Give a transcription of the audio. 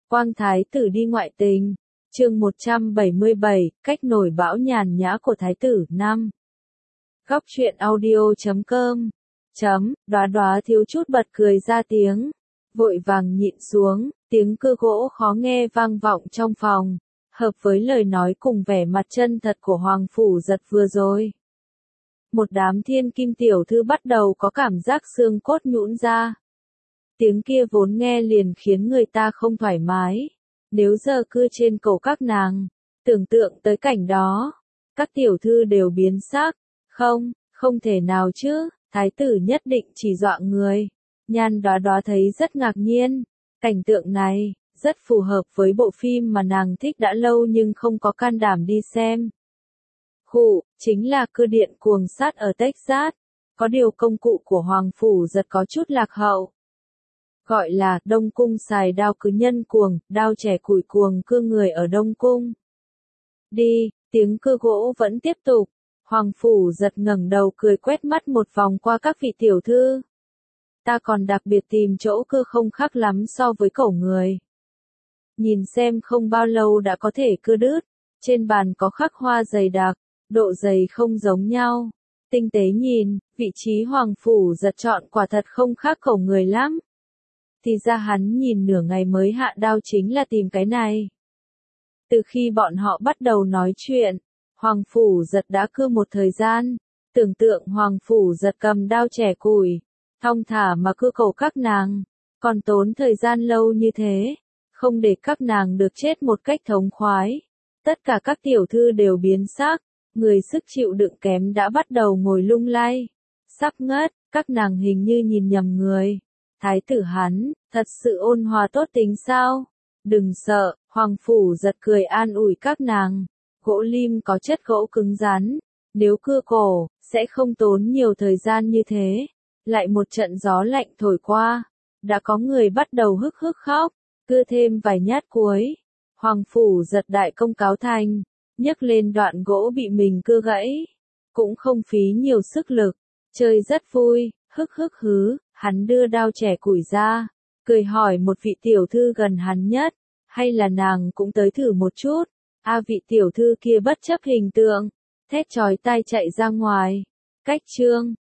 Quang thái tử đi ngoại tình. Chương 177, cách nổi bão nhàn nhã của thái tử 5. Góc truyện audio.com. Đoá đoá thiếu chút bật cười ra tiếng, vội vàng nhịn xuống, tiếng cưa gỗ khó nghe vang vọng trong phòng, hợp với lời nói cùng vẻ mặt chân thật của Hoàng Phủ Giật vừa rồi. Một đám thiên kim tiểu thư bắt đầu có cảm giác xương cốt nhũn ra. Tiếng kia vốn nghe liền khiến người ta không thoải mái. Nếu giờ cưa trên cổ các nàng, tưởng tượng tới cảnh đó, các tiểu thư đều biến sắc. Không thể nào chứ, thái tử nhất định chỉ dọa người. Nhan Đoá Đoá thấy rất ngạc nhiên. Cảnh tượng này, rất phù hợp với bộ phim mà nàng thích đã lâu nhưng không có can đảm đi xem. Chính là cưa điện cuồng sát ở Texas. Có điều công cụ của Hoàng Phủ Giật có chút lạc hậu. Gọi là Đông Cung xài đao cứ nhân cuồng, đao trẻ củi cuồng cưa người ở Đông Cung. Đi, tiếng cưa gỗ vẫn tiếp tục. Hoàng Phủ Giật ngẩng đầu cười quét mắt một vòng qua các vị tiểu thư. Ta còn đặc biệt tìm chỗ cưa không khác lắm so với cổ người. Nhìn xem không bao lâu đã có thể cưa đứt. Trên bàn có khắc hoa dày đặc, độ dày không giống nhau. Tinh tế nhìn, vị trí Hoàng Phủ Giật chọn quả thật không khác cổ người lắm. Thì ra hắn nhìn nửa ngày mới hạ đao chính là tìm cái này. Từ khi bọn họ bắt đầu nói chuyện, Hoàng Phủ Giật đã cưa một thời gian. Tưởng tượng Hoàng Phủ Giật cầm đao chẻ củi, thong thả mà cưa cổ các nàng, còn tốn thời gian lâu như thế, không để các nàng được chết một cách thống khoái. Tất cả các tiểu thư đều biến sắc, người sức chịu đựng kém đã bắt đầu ngồi lung lay, sắp ngất, các nàng hình như nhìn nhầm người. Thái tử hắn, thật sự ôn hòa tốt tính sao? Đừng sợ, Hoàng Phủ Giật cười an ủi các nàng. Gỗ lim có chất gỗ cứng rắn, nếu cưa cổ, sẽ không tốn nhiều thời gian như thế. Lại một trận gió lạnh thổi qua, đã có người bắt đầu hức hức khóc, cưa thêm vài nhát cuối. Hoàng Phủ Giật đại công cáo thành, nhấc lên đoạn gỗ bị mình cưa gãy. Cũng không phí nhiều sức lực, chơi rất vui, hức hức hứ. Hắn đưa đao chẻ củi ra, cười hỏi một vị tiểu thư gần hắn nhất, hay là nàng cũng tới thử một chút. Vị tiểu thư kia bất chấp hình tượng, thét chói tai chạy ra ngoài. Cách chương,